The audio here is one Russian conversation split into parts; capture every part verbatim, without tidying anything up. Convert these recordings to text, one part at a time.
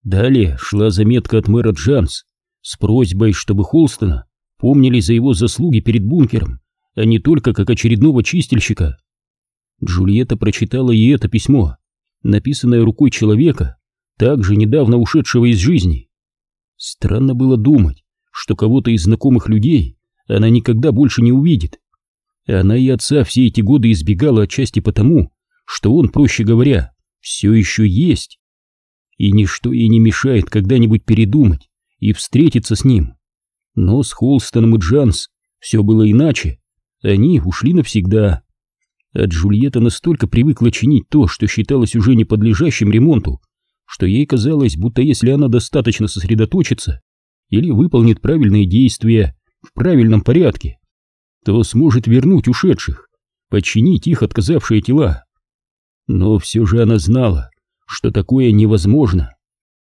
Далее шла заметка от мэра Джанс с просьбой, чтобы Холстона помнили за его заслуги перед бункером, а не только как очередного чистильщика. Джульетта прочитала и это письмо, написанное рукой человека, также недавно ушедшего из жизни. Странно было думать, что кого-то из знакомых людей она никогда больше не увидит. Она и отца все эти годы избегала отчасти потому, что он, проще говоря, все еще есть. И ничто ей не мешает когда-нибудь передумать и встретиться с ним. Но с Холстоном и Джанс все было иначе. Они ушли навсегда. А Джульетта настолько привыкла чинить то, что считалось уже не подлежащим ремонту, что ей казалось, будто если она достаточно сосредоточится или выполнит правильные действия в правильном порядке, то сможет вернуть ушедших, починить их отказавшие тела. Но все же она знала, что такое невозможно.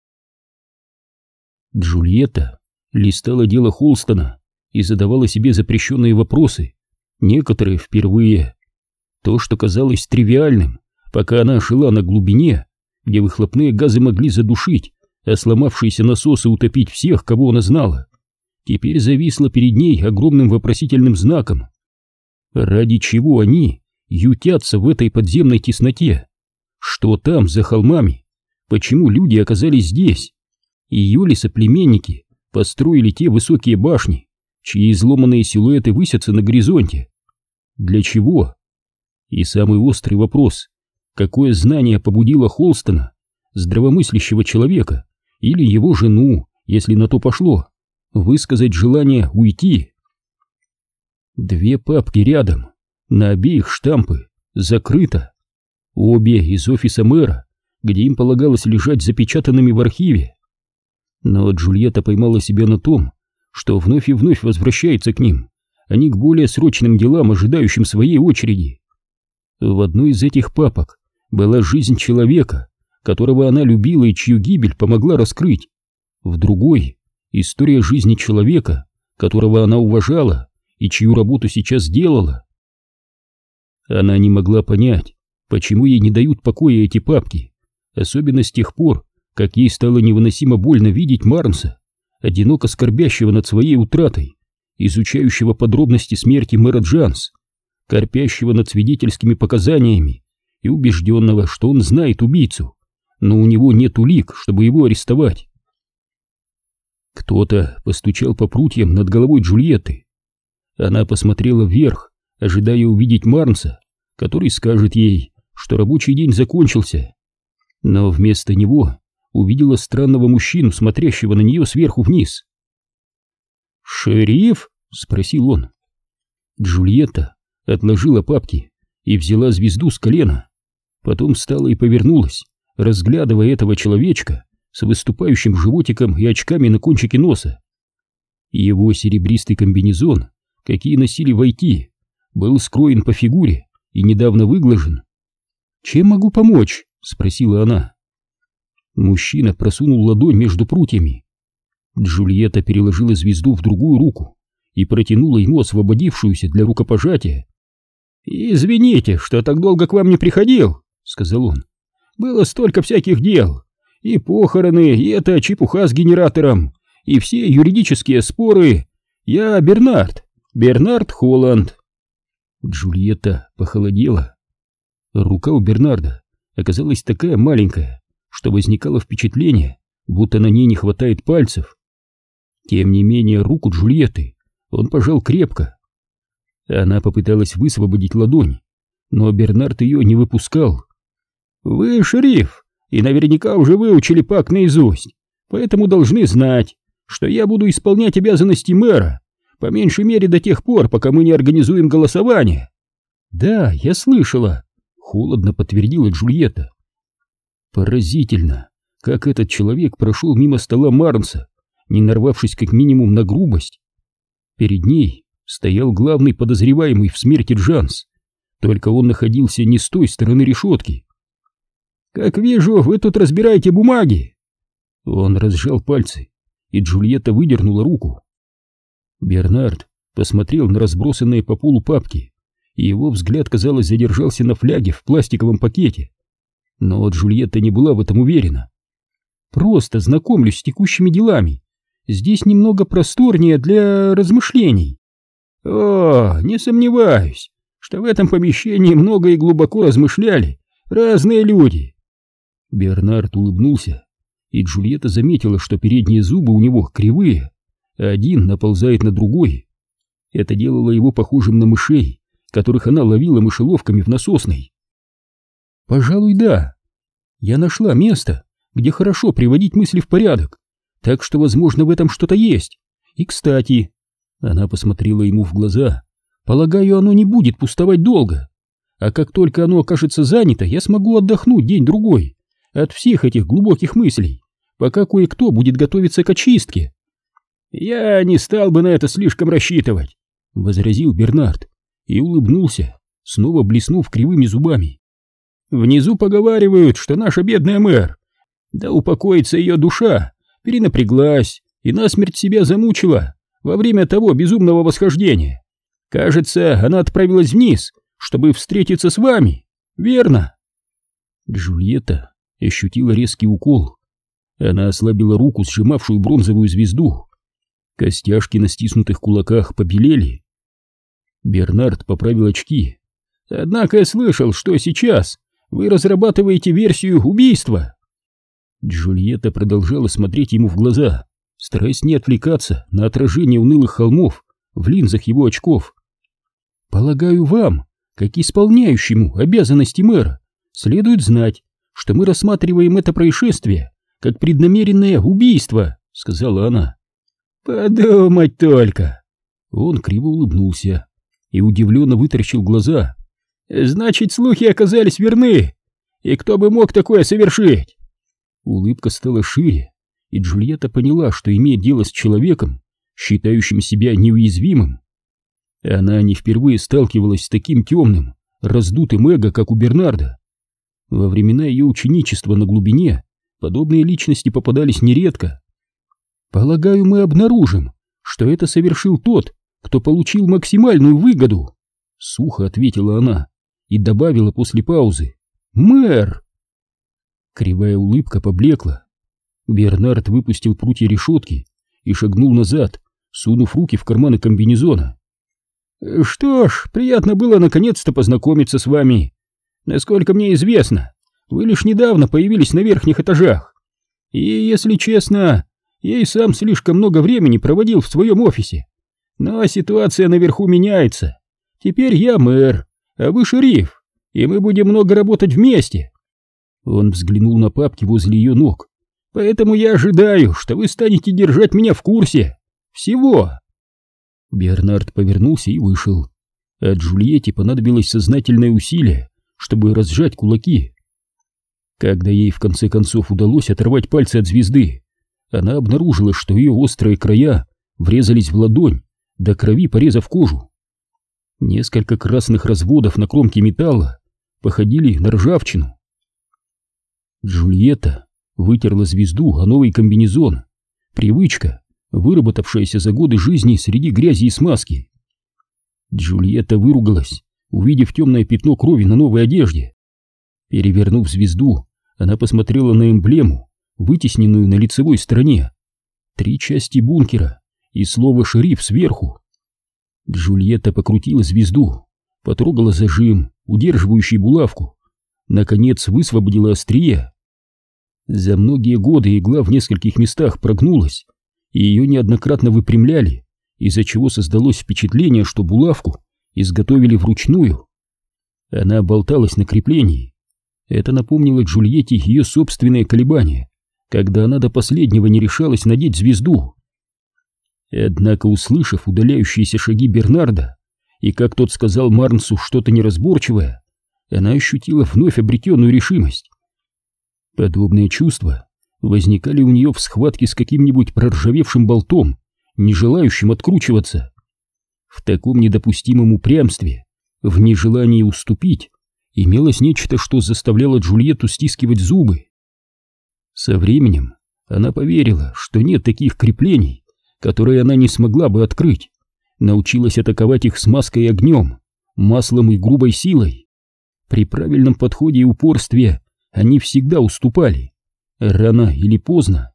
Джульетта листала дело Холстона и задавала себе запрещенные вопросы, некоторые впервые. То, что казалось тривиальным, пока она жила на глубине, где выхлопные газы могли задушить, а сломавшиеся насосы утопить всех, кого она знала, теперь зависло перед ней огромным вопросительным знаком. Ради чего они ютятся в этой подземной тесноте? Что там за холмами? Почему люди оказались здесь? Ее ли соплеменники построили те высокие башни, чьи изломанные силуэты высятся на горизонте? Для чего? И самый острый вопрос: какое знание побудило Холстона, здравомыслящего человека, или его жену, если на то пошло, высказать желание уйти? Две папки рядом, на обеих штампы, закрыто. Обе из офиса мэра, где им полагалось лежать запечатанными в архиве. Но Джульетта поймала себя на том, что вновь и вновь возвращается к ним, а не к более срочным делам, ожидающим своей очереди. В одной из этих папок была жизнь человека, которого она любила и чью гибель помогла раскрыть. В другой — история жизни человека, которого она уважала и чью работу сейчас делала. Она не могла понять, почему ей не дают покоя эти папки, особенно с тех пор, как ей стало невыносимо больно видеть Марнса, одиноко скорбящего над своей утратой, изучающего подробности смерти мэра Джанс, корпящего над свидетельскими показаниями и убежденного, что он знает убийцу, но у него нет улик, чтобы его арестовать. Кто-то постучал по прутьям над головой Джульетты. Она посмотрела вверх, ожидая увидеть Марнса, который скажет ей, что рабочий день закончился. Но вместо него увидела странного мужчину, смотрящего на нее сверху вниз. «Шериф?» — спросил он. Джульетта отложила папки и взяла звезду с колена. Потом встала и повернулась, разглядывая этого человечка с выступающим животиком и очками на кончике носа. Его серебристый комбинезон, какие носили в ай ти, был скроен по фигуре и недавно выглажен. «Чем могу помочь?» — спросила она. Мужчина просунул ладонь между прутьями. Джульетта переложила звезду в другую руку и протянула ему освободившуюся для рукопожатия. «Извините, что так долго к вам не приходил», — сказал он. «Было столько всяких дел. И похороны, и эта чепуха с генератором, и все юридические споры. Я Бернард, Бернард Холланд». Джульетта похолодела. Рука у Бернарда оказалась такая маленькая, что возникало впечатление, будто на ней не хватает пальцев. Тем не менее, руку Джульетты он пожал крепко. Она попыталась высвободить ладонь, но Бернард ее не выпускал. «Вы шериф, и наверняка уже выучили пакт наизусть, поэтому должны знать, что я буду исполнять обязанности мэра, по меньшей мере до тех пор, пока мы не организуем голосование». «Да, я слышала», — холодно подтвердила Джульетта. Поразительно, как этот человек прошел мимо стола Марнса, не нарвавшись как минимум на грубость. Перед ней стоял главный подозреваемый в смерти Джанс, только он находился не с той стороны решетки. «Как вижу, вы тут разбираете бумаги!» Он разжал пальцы, и Джульетта выдернула руку. Бернард посмотрел на разбросанные по полу папки, и его взгляд, казалось, задержался на фляге в пластиковом пакете. Но Джульетта не была в этом уверена. Просто знакомлюсь с текущими делами. Здесь немного просторнее для размышлений. О, не сомневаюсь, что в этом помещении много и глубоко размышляли разные люди. Бернард улыбнулся, и Джульетта заметила, что передние зубы у него кривые, а один наползает на другой. Это делало его похожим на мышей, которых она ловила мышеловками в насосной. Пожалуй, да. Я нашла место, где хорошо приводить мысли в порядок, так что, возможно, в этом что-то есть. И, кстати, она посмотрела ему в глаза, полагаю, оно не будет пустовать долго. А как только оно окажется занято, я смогу отдохнуть день-другой от всех этих глубоких мыслей, пока кое-кто будет готовиться к очистке. Я не стал бы на это слишком рассчитывать, — возразил Бернард и улыбнулся, снова блеснув кривыми зубами. Внизу поговаривают, что наша бедная мэр, да упокоится ее душа, перенапряглась и насмерть себя замучила во время того безумного восхождения. Кажется, она отправилась вниз, чтобы встретиться с вами, верно? Джульетта ощутила резкий укол. Она ослабила руку, сжимавшую бронзовую звезду. Костяшки на стиснутых кулаках побелели. Бернард поправил очки. Однако я слышал, что сейчас вы разрабатываете версию убийства. Джульетта продолжала смотреть ему в глаза, стараясь не отвлекаться на отражение унылых холмов в линзах его очков. Полагаю, вам, как исполняющему обязанности мэра, следует знать, что мы рассматриваем это происшествие как преднамеренное убийство, — сказала она. Подумать только! Он криво улыбнулся и удивленно вытаращил глаза. Значит, слухи оказались верны, и кто бы мог такое совершить? Улыбка стала шире, и Джульетта поняла, что имеет дело с человеком, считающим себя неуязвимым. Она не впервые сталкивалась с таким темным, раздутым эго, как у Бернарда. Во времена ее ученичества на глубине подобные личности попадались нередко. Полагаю, мы обнаружим, что это совершил тот, кто получил максимальную выгоду, — сухо ответила она и добавила после паузы. Мэр! Кривая улыбка поблекла. Бернард выпустил прутья решетки и шагнул назад, сунув руки в карманы комбинезона. Что ж, приятно было наконец-то познакомиться с вами. Насколько мне известно, вы лишь недавно появились на верхних этажах. И, если честно, я и сам слишком много времени проводил в своем офисе. Но ситуация наверху меняется. Теперь я мэр, а вы шериф, и мы будем много работать вместе. Он взглянул на папки возле ее ног. Поэтому я ожидаю, что вы станете держать меня в курсе всего. Бернард повернулся и вышел. А Джульетте понадобилось сознательное усилие, чтобы разжать кулаки. Когда ей в конце концов удалось оторвать пальцы от звезды, она обнаружила, что ее острые края врезались в ладонь, до крови порезав кожу. Несколько красных разводов на кромке металла походили на ржавчину. Джульетта вытерла звезду о новый комбинезон. Привычка, выработавшаяся за годы жизни среди грязи и смазки. Джульетта выругалась, увидев темное пятно крови на новой одежде. Перевернув звезду, она посмотрела на эмблему, вытесненную на лицевой стороне. Три части бункера и слово «шериф» сверху. Джульетта покрутила звезду, потрогала зажим, удерживающий булавку, наконец высвободила острие. За многие годы игла в нескольких местах прогнулась, и ее неоднократно выпрямляли, из-за чего создалось впечатление, что булавку изготовили вручную. Она болталась на креплении. Это напомнило Джульетте ее собственные колебания, когда она до последнего не решалась надеть звезду. Однако, услышав удаляющиеся шаги Бернарда, и как тот сказал Марнсу что-то неразборчивое, она ощутила вновь обретенную решимость. Подобные чувства возникали у нее в схватке с каким-нибудь проржавевшим болтом, не желающим откручиваться. В таком недопустимом упрямстве, в нежелании уступить, имелось нечто, что заставляло Джульетту стискивать зубы. Со временем она поверила, что нет таких креплений, которые она не смогла бы открыть, научилась атаковать их смазкой и огнем, маслом и грубой силой. При правильном подходе и упорстве они всегда уступали, рано или поздно.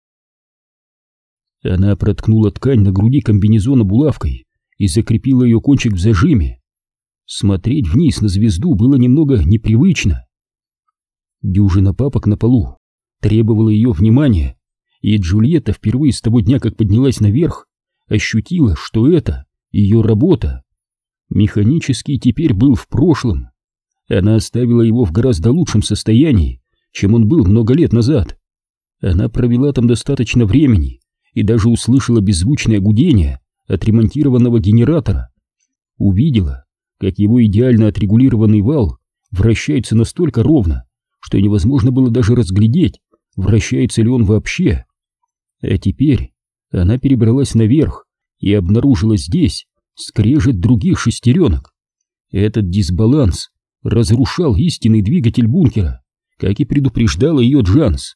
Она проткнула ткань на груди комбинезона булавкой и закрепила ее кончик в зажиме. Смотреть вниз на звезду было немного непривычно. Дюжина папок на полу требовала ее внимания, и Джульетта впервые с того дня, как поднялась наверх, ощутила, что это ее работа. Механический теперь был в прошлом. Она оставила его в гораздо лучшем состоянии, чем он был много лет назад. Она провела там достаточно времени и даже услышала беззвучное гудение отремонтированного генератора. Увидела, как его идеально отрегулированный вал вращается настолько ровно, что невозможно было даже разглядеть, вращается ли он вообще. А теперь она перебралась наверх и обнаружила здесь скрежет других шестеренок. Этот дисбаланс разрушал истинный двигатель бункера, как и предупреждала ее Джанс.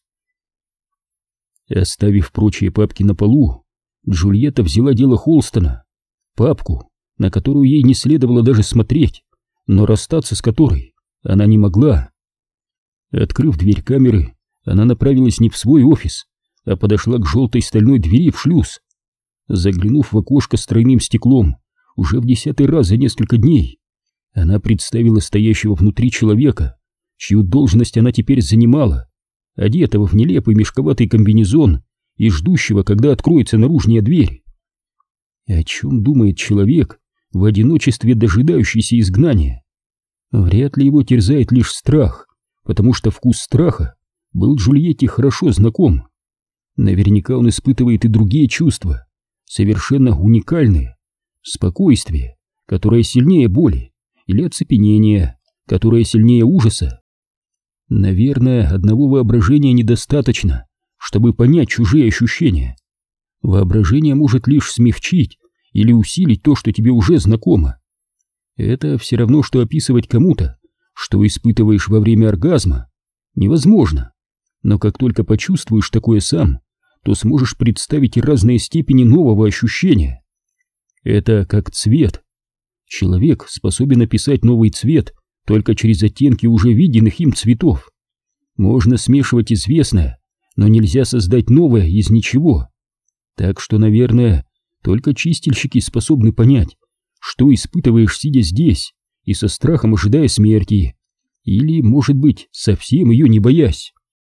Оставив прочие папки на полу, Джульетта взяла дело Холстона, папку, на которую ей не следовало даже смотреть, но расстаться с которой она не могла. Открыв дверь камеры, она направилась не в свой офис, а подошла к желтой стальной двери в шлюз. Заглянув в окошко с тройным стеклом уже в десятый раз за несколько дней, она представила стоящего внутри человека, чью должность она теперь занимала, одетого в нелепый мешковатый комбинезон и ждущего, когда откроется наружная дверь. О чем думает человек, в одиночестве дожидающийся изгнания? Вряд ли его терзает лишь страх, потому что вкус страха был Джульетте хорошо знаком. Наверняка он испытывает и другие чувства, совершенно уникальные. Спокойствие, которое сильнее боли, или оцепенение, которое сильнее ужаса. Наверное, одного воображения недостаточно, чтобы понять чужие ощущения. Воображение может лишь смягчить или усилить то, что тебе уже знакомо. Это все равно, что описывать кому-то, что испытываешь во время оргазма, невозможно. Но как только почувствуешь такое сам, то сможешь представить и разные степени нового ощущения. Это как цвет. Человек способен описать новый цвет только через оттенки уже виденных им цветов. Можно смешивать известное, но нельзя создать новое из ничего. Так что, наверное, только чистильщики способны понять, что испытываешь, сидя здесь и со страхом ожидая смерти, или, может быть, совсем ее не боясь.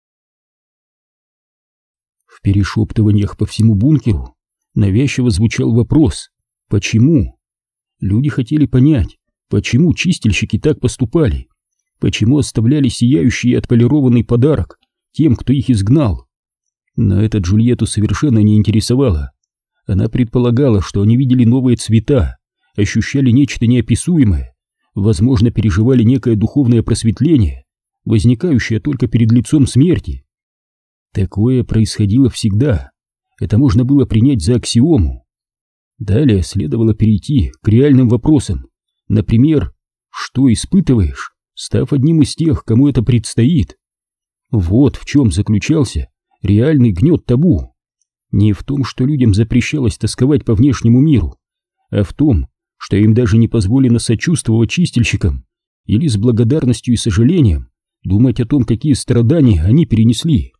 В перешептываниях по всему бункеру навязчиво звучал вопрос «Почему?». Люди хотели понять, почему чистильщики так поступали, почему оставляли сияющий и отполированный подарок тем, кто их изгнал. Но это Джульетту совершенно не интересовало. Она предполагала, что они видели новые цвета, ощущали нечто неописуемое, возможно, переживали некое духовное просветление, возникающее только перед лицом смерти. Такое происходило всегда. Это можно было принять за аксиому. Далее следовало перейти к реальным вопросам. Например, что испытываешь, став одним из тех, кому это предстоит? Вот в чем заключался реальный гнет табу. Не в том, что людям запрещалось тосковать по внешнему миру, а в том, что им даже не позволено сочувствовать чистильщикам или с благодарностью и сожалением думать о том, какие страдания они перенесли.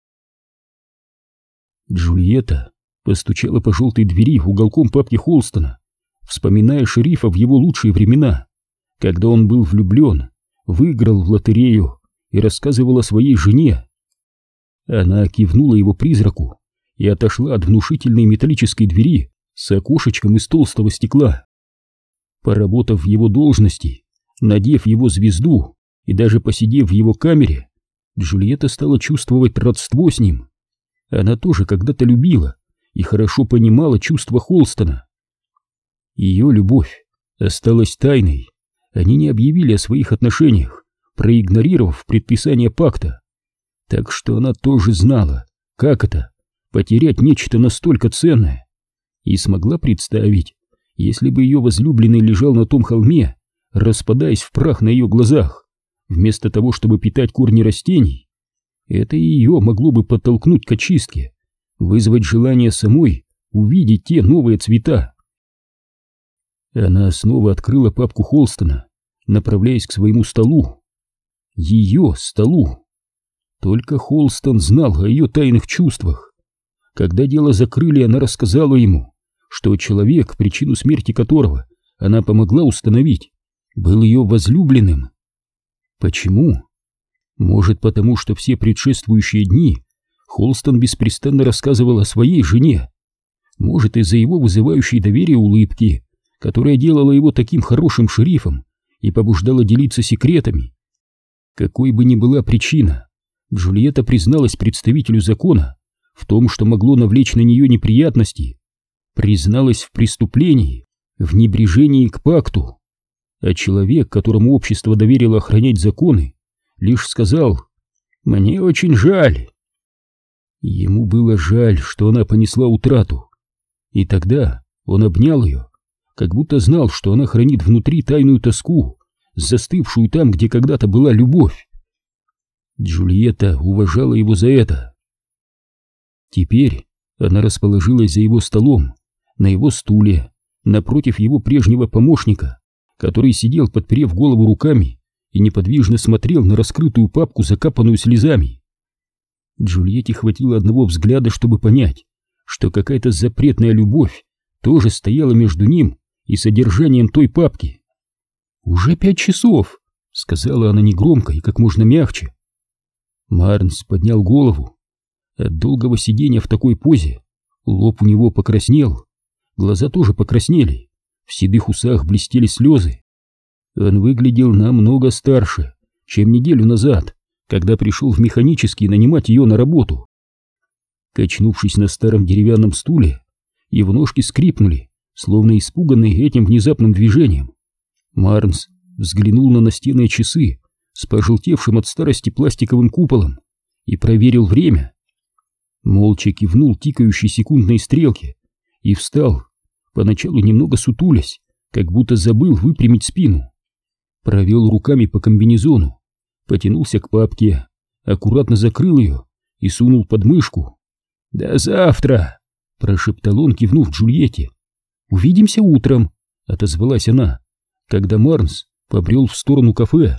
Джульетта постучала по желтой двери уголком папки Холстона, вспоминая шерифа в его лучшие времена, когда он был влюблен, выиграл в лотерею и рассказывал о своей жене. Она кивнула его призраку и отошла от внушительной металлической двери с окошечком из толстого стекла. Поработав в его должности, надев его звезду и даже посидев в его камере, Джульетта стала чувствовать родство с ним. Она тоже когда-то любила и хорошо понимала чувства Холстона. Ее любовь осталась тайной. Они не объявили о своих отношениях, проигнорировав предписание пакта. Так что она тоже знала, как это — потерять нечто настолько ценное, и смогла представить, если бы ее возлюбленный лежал на том холме, распадаясь в прах на ее глазах, вместо того, чтобы питать корни растений, это ее могло бы подтолкнуть к очистке, вызвать желание самой увидеть те новые цвета. Она снова открыла папку Холстона, направляясь к своему столу. Ее столу. Только Холстон знал о ее тайных чувствах. Когда дело закрыли, она рассказала ему, что человек, причину смерти которого она помогла установить, был ее возлюбленным. Почему? Может, потому что все предшествующие дни Холстон беспрестанно рассказывал о своей жене. Может, из-за его вызывающей доверие улыбки, которая делала его таким хорошим шерифом и побуждала делиться секретами. Какой бы ни была причина, Джульетта призналась представителю закона в том, что могло навлечь на нее неприятности, призналась в преступлении, в небрежении к пакту. А человек, которому общество доверило охранять законы, лишь сказал: «Мне очень жаль». Ему было жаль, что она понесла утрату. И тогда он обнял ее, как будто знал, что она хранит внутри тайную тоску, застывшую там, где когда-то была любовь. Джульетта уважала его за это. Теперь она расположилась за его столом, на его стуле, напротив его прежнего помощника, который сидел, подперев голову руками, и неподвижно смотрел на раскрытую папку, закапанную слезами. Джульетте хватило одного взгляда, чтобы понять, что какая-то запретная любовь тоже стояла между ним и содержанием той папки. «Уже пять часов», — сказала она негромко и как можно мягче. Марнс поднял голову. От долгого сидения в такой позе лоб у него покраснел, глаза тоже покраснели, в седых усах блестели слезы. Он выглядел намного старше, чем неделю назад, когда пришел в механический нанимать ее на работу. Качнувшись на старом деревянном стуле, его ножки скрипнули, словно испуганные этим внезапным движением. Марнс взглянул на настенные часы с пожелтевшим от старости пластиковым куполом и проверил время. Молча кивнул тикающей секундной стрелке и встал, поначалу немного сутулясь, как будто забыл выпрямить спину. Провел руками по комбинезону, потянулся к папке, аккуратно закрыл ее и сунул под мышку. «До завтра!» — прошептал он, кивнув Джульетте. «Увидимся утром!» — отозвалась она, когда Марнс побрел в сторону кафе.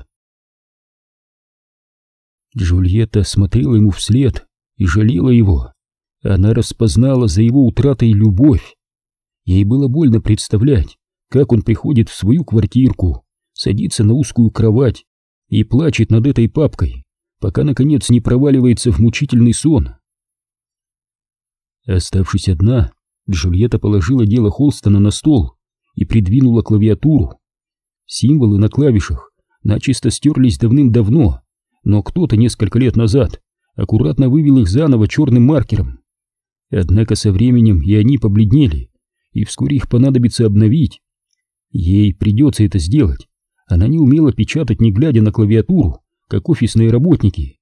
Джульетта смотрела ему вслед и жалела его. Она распознала за его утратой любовь. Ей было больно представлять, как он приходит в свою квартирку, садится на узкую кровать и плачет над этой папкой, пока, наконец, не проваливается в мучительный сон. Оставшись одна, Джульетта положила дело Холстона на стол и придвинула клавиатуру. Символы на клавишах начисто стерлись давным-давно, но кто-то несколько лет назад аккуратно вывел их заново черным маркером. Однако со временем и они побледнели, и вскоре их понадобится обновить. Ей придется это сделать. Она не умела печатать, не глядя на клавиатуру, как офисные работники.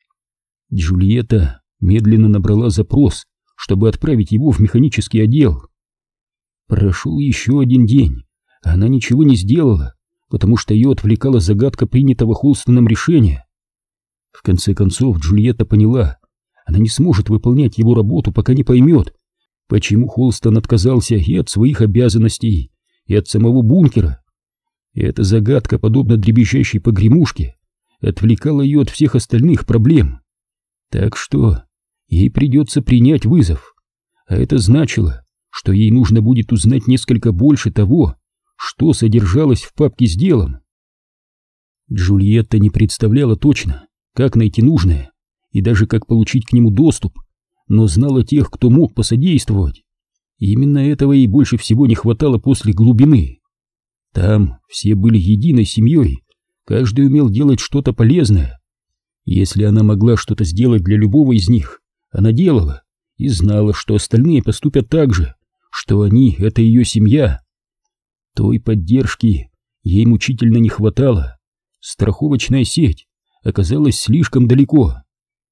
Джульетта медленно набрала запрос, чтобы отправить его в механический отдел. Прошел еще один день, а она ничего не сделала, потому что ее отвлекала загадка принятого Холстоном решения. В конце концов Джульетта поняла, она не сможет выполнять его работу, пока не поймет, почему Холстон отказался и от своих обязанностей, и от самого бункера. И эта загадка, подобно дребезжащей погремушке, отвлекала ее от всех остальных проблем. Так что ей придется принять вызов, а это значило, что ей нужно будет узнать несколько больше того, что содержалось в папке с делом. Джульетта не представляла точно, как найти нужное и даже как получить к нему доступ, но знала тех, кто мог посодействовать. И именно этого ей больше всего не хватало после глубины. Там все были единой семьей, каждый умел делать что-то полезное. Если она могла что-то сделать для любого из них, она делала и знала, что остальные поступят так же, что они — это ее семья. Той поддержки ей мучительно не хватало. Страховочная сеть оказалась слишком далеко.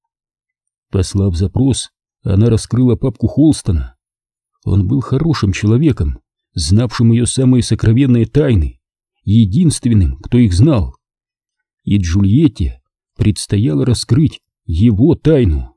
Послав запрос, она раскрыла папку Холстона. Он был хорошим человеком, знавшим ее самые сокровенные тайны, единственным, кто их знал. И Джульетте предстояло раскрыть его тайну.